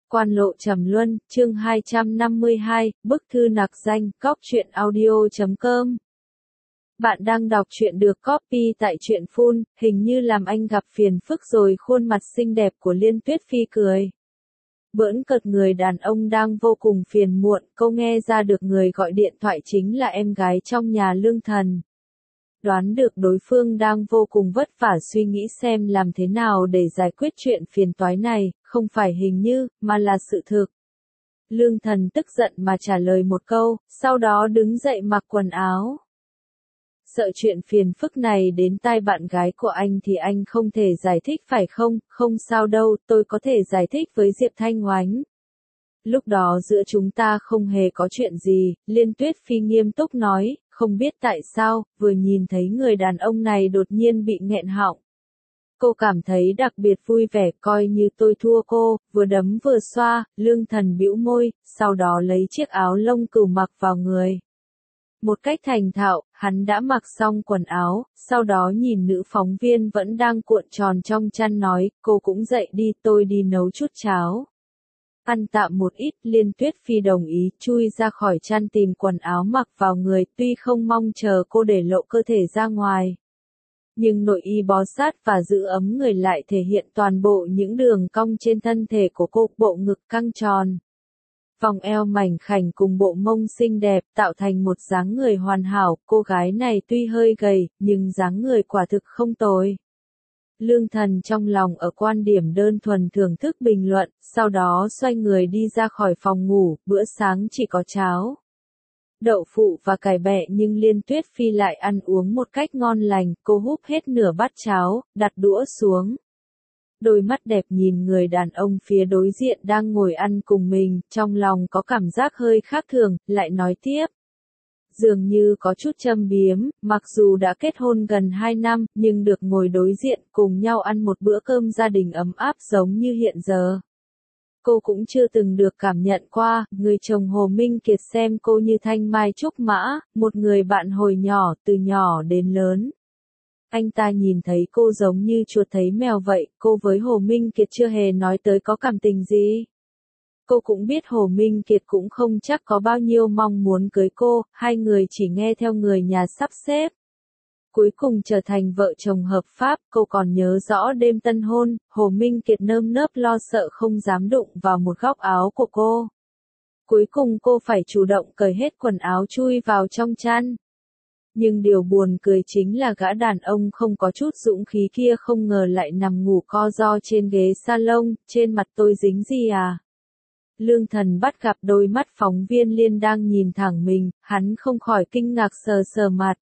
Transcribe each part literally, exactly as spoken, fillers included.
Quan lộ trầm luân, chương hai trăm năm mươi hai, bức thư nặc danh, cóc truyện audio chấm com. Bạn đang đọc truyện được copy tại truyện phun, hình như làm anh gặp phiền phức rồi. Khuôn mặt xinh đẹp của Liên Tuyết Phi cười bỡn cợt người đàn ông đang vô cùng phiền muộn. Cô nghe ra được người gọi điện thoại chính là em gái trong nhà Lương Thần. Đoán được đối phương đang vô cùng vất vả suy nghĩ xem làm thế nào để giải quyết chuyện phiền toái này, không phải hình như, mà là sự thực. Lương Thần tức giận mà trả lời một câu, sau đó đứng dậy mặc quần áo. Sợ chuyện phiền phức này đến tai bạn gái của anh thì anh không thể giải thích phải không? Không sao đâu, tôi có thể giải thích với Diệp Thanh Oánh. Lúc đó giữa chúng ta không hề có chuyện gì, Liên Tuyết Phi nghiêm túc nói, không biết tại sao, vừa nhìn thấy người đàn ông này đột nhiên bị nghẹn họng. Cô cảm thấy đặc biệt vui vẻ, coi như tôi thua cô, vừa đấm vừa xoa. Lương Thần bĩu môi, sau đó lấy chiếc áo lông cừu mặc vào người. Một cách thành thạo, hắn đã mặc xong quần áo, sau đó nhìn nữ phóng viên vẫn đang cuộn tròn trong chăn nói, cô cũng dậy đi, tôi đi nấu chút cháo. Ăn tạm một ít. Liên Tuyết Phi đồng ý, chui ra khỏi chăn tìm quần áo mặc vào người, tuy không mong chờ cô để lộ cơ thể ra ngoài. Nhưng nội y bó sát và giữ ấm người lại thể hiện toàn bộ những đường cong trên thân thể của cô, bộ ngực căng tròn. Vòng eo mảnh khảnh cùng bộ mông xinh đẹp tạo thành một dáng người hoàn hảo. Cô gái này tuy hơi gầy, nhưng dáng người quả thực không tồi. Lương Thần trong lòng ở quan điểm đơn thuần thưởng thức bình luận, sau đó xoay người đi ra khỏi phòng ngủ. Bữa sáng chỉ có cháo, đậu phụ và cải bẹ nhưng Liên Tuyết Phi lại ăn uống một cách ngon lành. Cô húp hết nửa bát cháo, đặt đũa xuống. Đôi mắt đẹp nhìn người đàn ông phía đối diện đang ngồi ăn cùng mình, trong lòng có cảm giác hơi khác thường, lại nói tiếp. Dường như có chút châm biếm, mặc dù đã kết hôn gần hai năm, nhưng được ngồi đối diện cùng nhau ăn một bữa cơm gia đình ấm áp giống như hiện giờ. Cô cũng chưa từng được cảm nhận qua. Người chồng Hồ Minh Kiệt xem cô như thanh mai trúc mã, một người bạn hồi nhỏ, từ nhỏ đến lớn. Anh ta nhìn thấy cô giống như chuột thấy mèo vậy. Cô với Hồ Minh Kiệt chưa hề nói tới có cảm tình gì. Cô cũng biết Hồ Minh Kiệt cũng không chắc có bao nhiêu mong muốn cưới cô, hai người chỉ nghe theo người nhà sắp xếp. Cuối cùng trở thành vợ chồng hợp pháp. Cô còn nhớ rõ đêm tân hôn, Hồ Minh Kiệt nơm nớp lo sợ không dám đụng vào một góc áo của cô. Cuối cùng cô phải chủ động cởi hết quần áo chui vào trong chăn. Nhưng điều buồn cười chính là gã đàn ông không có chút dũng khí kia không ngờ lại nằm ngủ co ro trên ghế salon. Trên mặt tôi dính gì à? Lương Thần bắt gặp đôi mắt phóng viên Liên đang nhìn thẳng mình, hắn không khỏi kinh ngạc sờ sờ mặt.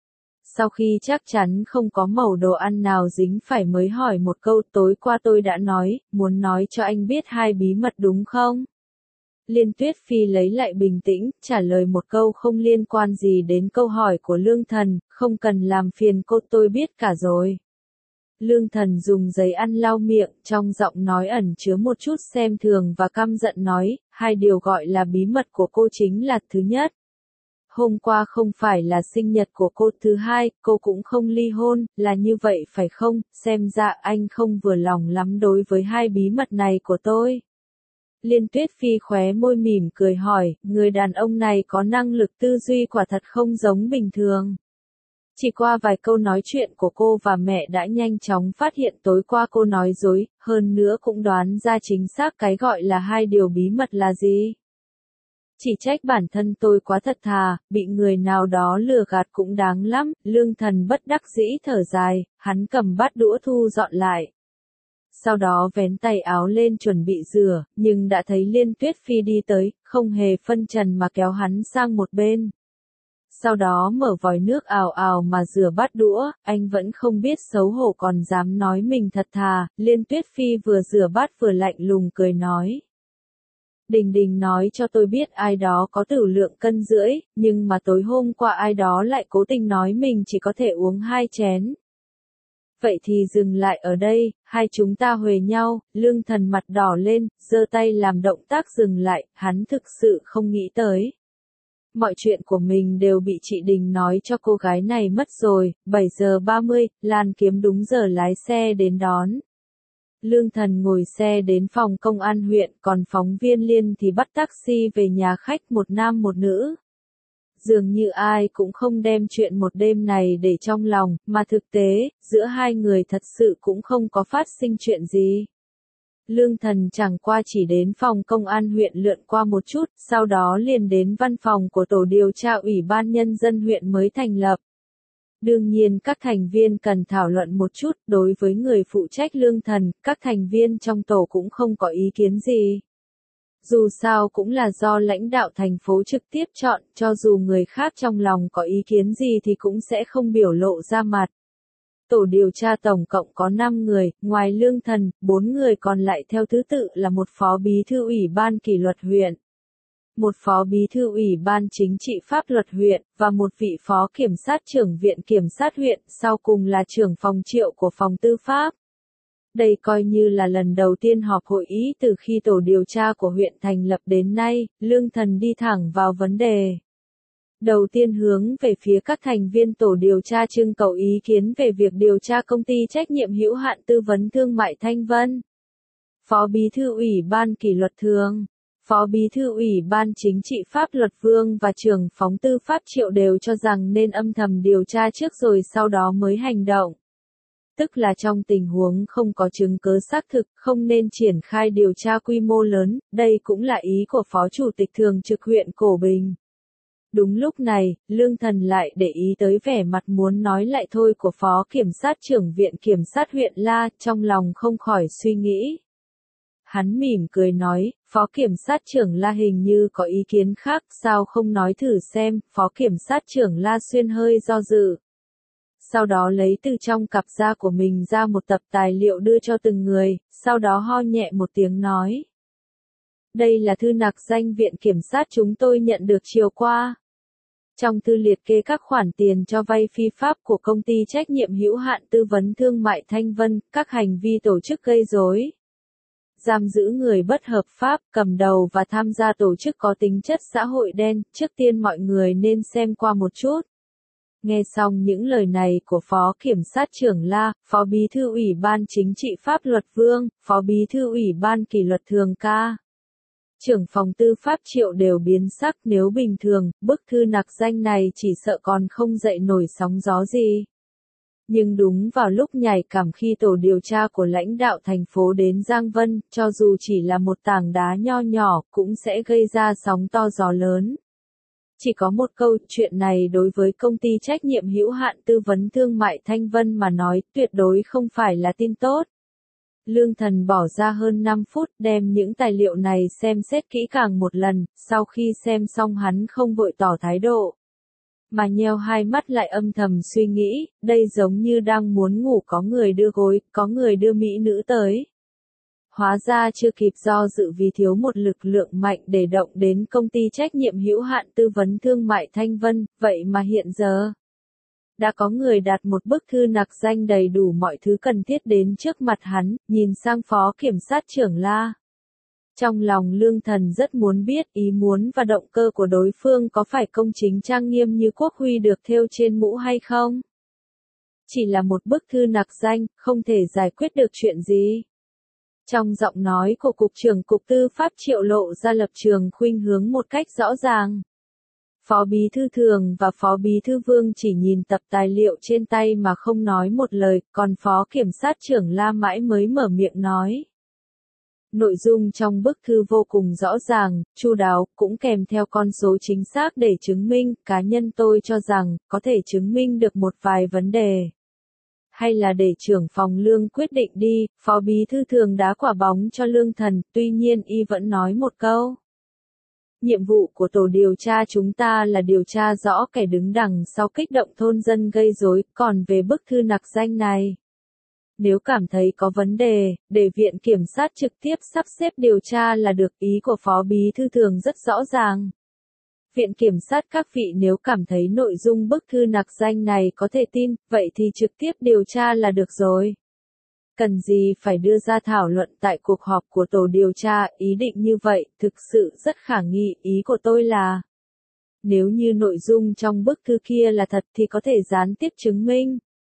Sau khi chắc chắn không có mẩu đồ ăn nào dính phải mới hỏi một câu, tối qua tôi đã nói, muốn nói cho anh biết hai bí mật đúng không? Liên Tuyết Phi lấy lại bình tĩnh, trả lời một câu không liên quan gì đến câu hỏi của Lương Thần, không cần làm phiền cô, tôi biết cả rồi. Lương Thần dùng giấy ăn lau miệng, trong giọng nói ẩn chứa một chút xem thường và căm giận nói, hai điều gọi là bí mật của cô chính là, thứ nhất, hôm qua không phải là sinh nhật của cô, thứ hai, cô cũng không ly hôn, là như vậy phải không? Xem ra anh không vừa lòng lắm đối với hai bí mật này của tôi. Liên Tuyết Phi khóe môi mỉm cười hỏi, người đàn ông này có năng lực tư duy quả thật không giống bình thường. Chỉ qua vài câu nói chuyện của cô và mẹ đã nhanh chóng phát hiện tối qua cô nói dối, hơn nữa cũng đoán ra chính xác cái gọi là hai điều bí mật là gì. Chỉ trách bản thân tôi quá thật thà, bị người nào đó lừa gạt cũng đáng lắm. Lương Thần bất đắc dĩ thở dài, hắn cầm bát đũa thu dọn lại. Sau đó vén tay áo lên chuẩn bị rửa, nhưng đã thấy Liên Tuyết Phi đi tới, không hề phân trần mà kéo hắn sang một bên. Sau đó mở vòi nước ào ào mà rửa bát đũa. Anh vẫn không biết xấu hổ còn dám nói mình thật thà. Liên Tuyết Phi vừa rửa bát vừa lạnh lùng cười nói. Đình Đình nói cho tôi biết ai đó có tửu lượng cân rưỡi, nhưng mà tối hôm qua ai đó lại cố tình nói mình chỉ có thể uống hai chén. Vậy thì dừng lại ở đây, hai chúng ta huề nhau. Lương Thần mặt đỏ lên, giơ tay làm động tác dừng lại, hắn thực sự không nghĩ tới. Mọi chuyện của mình đều bị chị Đình nói cho cô gái này mất rồi. Bảy giờ ba mươi, Lan Kiếm đúng giờ lái xe đến đón. Lương Thần ngồi xe đến phòng công an huyện, còn phóng viên Liên thì bắt taxi về nhà khách, một nam một nữ. Dường như ai cũng không đem chuyện một đêm này để trong lòng, mà thực tế, giữa hai người thật sự cũng không có phát sinh chuyện gì. Lương Thần chẳng qua chỉ đến phòng công an huyện lượn qua một chút, sau đó liền đến văn phòng của tổ điều tra Ủy ban Nhân dân huyện mới thành lập. Đương nhiên các thành viên cần thảo luận một chút, đối với người phụ trách Lương Thần, các thành viên trong tổ cũng không có ý kiến gì. Dù sao cũng là do lãnh đạo thành phố trực tiếp chọn, cho dù người khác trong lòng có ý kiến gì thì cũng sẽ không biểu lộ ra mặt. Tổ điều tra tổng cộng có năm người, ngoài Lương Thần, bốn người còn lại theo thứ tự là một phó bí thư ủy ban kỷ luật huyện, một phó bí thư ủy ban chính trị pháp luật huyện, và một vị phó kiểm sát trưởng viện kiểm sát huyện, sau cùng là trưởng phòng Triệu của phòng tư pháp. Đây coi như là lần đầu tiên họp hội ý từ khi tổ điều tra của huyện thành lập đến nay. Lương Thần đi thẳng vào vấn đề. Đầu tiên hướng về phía các thành viên tổ điều tra trưng cầu ý kiến về việc điều tra công ty trách nhiệm hữu hạn tư vấn thương mại Thanh Vân. Phó bí thư ủy ban kỷ luật thường, phó bí thư ủy ban chính trị pháp luật Vương và trưởng phóng tư pháp Triệu đều cho rằng nên âm thầm điều tra trước rồi sau đó mới hành động. Tức là trong tình huống không có chứng cứ xác thực, không nên triển khai điều tra quy mô lớn, đây cũng là ý của Phó Chủ tịch Thường trực huyện Cổ Bình. Đúng lúc này, Lương Thần lại để ý tới vẻ mặt muốn nói lại thôi của Phó Kiểm sát trưởng viện Kiểm sát huyện La, trong lòng không khỏi suy nghĩ. Hắn mỉm cười nói, Phó Kiểm sát trưởng La hình như có ý kiến khác, sao không nói thử xem. Phó Kiểm sát trưởng La Xuyên hơi do dự. Sau đó lấy từ trong cặp da của mình ra một tập tài liệu đưa cho từng người, sau đó ho nhẹ một tiếng nói. Đây là thư nặc danh viện kiểm sát chúng tôi nhận được chiều qua. Trong thư liệt kê các khoản tiền cho vay phi pháp của công ty trách nhiệm hữu hạn tư vấn thương mại Thanh Vân, các hành vi tổ chức gây rối, giam giữ người bất hợp pháp, cầm đầu và tham gia tổ chức có tính chất xã hội đen. Trước tiên mọi người nên xem qua một chút. Nghe xong những lời này của Phó Kiểm sát trưởng La, Phó Bí thư Ủy ban Chính trị Pháp luật Vương, Phó Bí thư Ủy ban Kỷ luật Thường Ca, trưởng phòng tư pháp Triệu đều biến sắc. Nếu bình thường, bức thư nặc danh này chỉ sợ còn không dậy nổi sóng gió gì. Nhưng đúng vào lúc nhạy cảm khi tổ điều tra của lãnh đạo thành phố đến Giang Vân, cho dù chỉ là một tảng đá nho nhỏ, cũng sẽ gây ra sóng to gió lớn. Chỉ có một câu, chuyện này đối với công ty trách nhiệm hữu hạn tư vấn thương mại Thanh Vân mà nói, tuyệt đối không phải là tin tốt. Lương Thần bỏ ra hơn năm phút đem những tài liệu này xem xét kỹ càng một lần, sau khi xem xong hắn không vội tỏ thái độ, mà nheo hai mắt lại âm thầm suy nghĩ, đây giống như đang muốn ngủ có người đưa gối, có người đưa mỹ nữ tới. Hóa ra chưa kịp do dự vì thiếu một lực lượng mạnh để động đến công ty trách nhiệm hữu hạn tư vấn thương mại Thanh Vân, vậy mà hiện giờ đã có người đặt một bức thư nặc danh đầy đủ mọi thứ cần thiết đến trước mặt hắn. Nhìn sang Phó Kiểm sát trưởng La, trong lòng Lương Thần rất muốn biết ý muốn và động cơ của đối phương có phải công chính trang nghiêm như quốc huy được thêu trên mũ hay không. Chỉ là một bức thư nặc danh, không thể giải quyết được chuyện gì. Trong giọng nói của Cục trưởng Cục Tư pháp Triệu lộ ra lập trường khuynh hướng một cách rõ ràng. Phó Bí thư Thường và Phó Bí thư Vương chỉ nhìn tập tài liệu trên tay mà không nói một lời, còn Phó Kiểm sát trưởng La mãi mới mở miệng nói. Nội dung trong bức thư vô cùng rõ ràng, chu đáo, cũng kèm theo con số chính xác để chứng minh. Cá nhân tôi cho rằng, có thể chứng minh được một vài vấn đề. Hay là để trưởng phòng Lương quyết định đi. Phó Bí thư Thường đá quả bóng cho Lương Thần, tuy nhiên y vẫn nói một câu. Nhiệm vụ của tổ điều tra chúng ta là điều tra rõ kẻ đứng đằng sau kích động thôn dân gây rối, còn về bức thư nặc danh này, nếu cảm thấy có vấn đề, để viện kiểm sát trực tiếp sắp xếp điều tra là được. Ý của Phó Bí thư Thường rất rõ ràng. Viện kiểm sát các vị nếu cảm thấy nội dung bức thư nặc danh này có thể tin, vậy thì trực tiếp điều tra là được rồi. Cần gì phải đưa ra thảo luận tại cuộc họp của tổ điều tra. Ý định như vậy, thực sự rất khả nghi. Ý của tôi là, nếu như nội dung trong bức thư kia là thật thì có thể gián tiếp chứng minh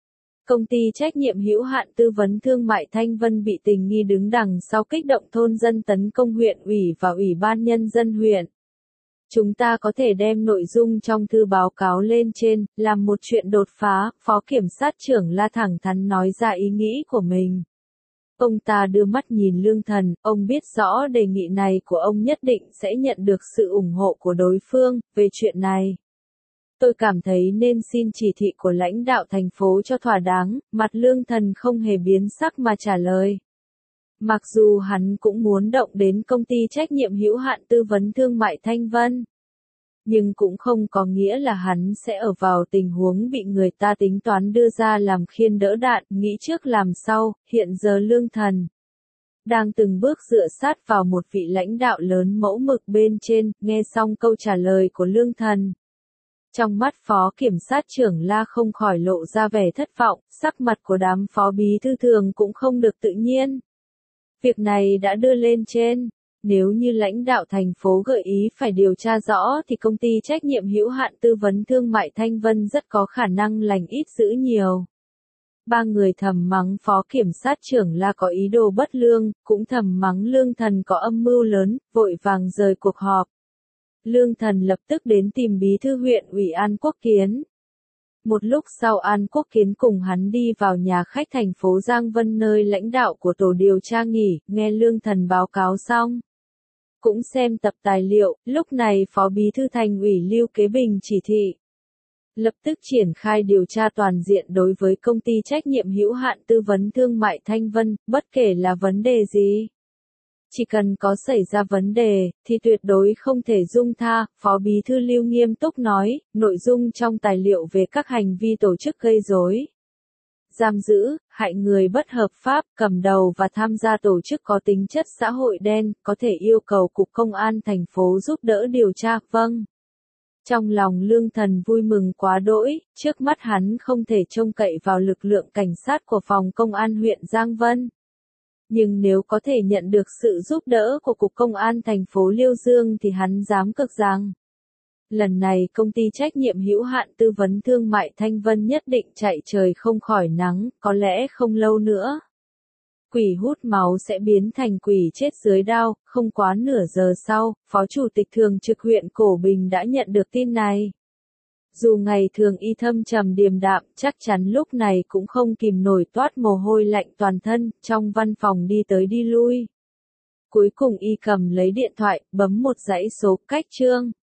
Công ty trách nhiệm hữu hạn tư vấn thương mại Thanh Vân bị tình nghi đứng đằng sau kích động thôn dân tấn công huyện ủy và Ủy ban Nhân dân huyện. Chúng ta có thể đem nội dung trong thư báo cáo lên trên, làm một chuyện đột phá, Phó Kiểm sát trưởng La thẳng thắn nói ra ý nghĩ của mình. Ông ta đưa mắt nhìn Lương Thần, ông biết rõ đề nghị này của ông nhất định sẽ nhận được sự ủng hộ của đối phương, về chuyện này. Tôi cảm thấy nên xin chỉ thị của lãnh đạo thành phố cho thỏa đáng, mặt Lương Thần không hề biến sắc mà trả lời. Mặc dù hắn cũng muốn động đến công ty trách nhiệm hữu hạn tư vấn thương mại Thanh Vân. Nhưng cũng không có nghĩa là hắn sẽ ở vào tình huống bị người ta tính toán đưa ra làm khiên đỡ đạn, nghĩ trước làm sau, hiện giờ Lương Thần đang từng bước dựa sát vào một vị lãnh đạo lớn mẫu mực bên trên, nghe xong câu trả lời của Lương Thần. Trong mắt Phó Kiểm sát trưởng La không khỏi lộ ra vẻ thất vọng, sắc mặt của đám phó bí thư thường cũng không được tự nhiên. Việc này đã đưa lên trên. Nếu như lãnh đạo thành phố gợi ý phải điều tra rõ thì công ty trách nhiệm hữu hạn tư vấn thương mại Thanh Vân rất có khả năng lành ít dữ nhiều. Ba người thầm mắng Phó Kiểm sát trưởng La có ý đồ bất lương, cũng thầm mắng Lương Thần có âm mưu lớn, vội vàng rời cuộc họp. Lương Thần lập tức đến tìm bí thư huyện ủy An Quốc Kiến. Một lúc sau An Quốc Kiến cùng hắn đi vào nhà khách thành phố Giang Vân nơi lãnh đạo của tổ điều tra nghỉ, nghe Lương Thần báo cáo xong. Cũng xem tập tài liệu, lúc này Phó Bí thư Thành ủy Lưu Kế Bình chỉ thị. Lập tức triển khai điều tra toàn diện đối với công ty trách nhiệm hữu hạn tư vấn thương mại Thanh Vân, bất kể là vấn đề gì. Chỉ cần có xảy ra vấn đề, thì tuyệt đối không thể dung tha, Phó Bí thư Lưu nghiêm túc nói, nội dung trong tài liệu về các hành vi tổ chức gây rối, giam giữ, hại người bất hợp pháp, cầm đầu và tham gia tổ chức có tính chất xã hội đen, có thể yêu cầu Cục Công an thành phố giúp đỡ điều tra, vâng. Trong lòng Lương Thần vui mừng quá đỗi, trước mắt hắn không thể trông cậy vào lực lượng cảnh sát của phòng công an huyện Giang Vân. Nhưng nếu có thể nhận được sự giúp đỡ của Cục Công an thành phố Liêu Dương thì hắn dám cược rằng lần này công ty trách nhiệm hữu hạn tư vấn thương mại Thanh Vân nhất định chạy trời không khỏi nắng, có lẽ không lâu nữa. Quỷ hút máu sẽ biến thành quỷ chết dưới đao, không quá nửa giờ sau, Phó Chủ tịch Thường trực huyện Cổ Bình đã nhận được tin này. Dù ngày thường y thâm trầm điềm đạm, chắc chắn lúc này cũng không kìm nổi toát mồ hôi lạnh toàn thân, trong văn phòng đi tới đi lui. Cuối cùng y cầm lấy điện thoại, bấm một dãy số cách chương.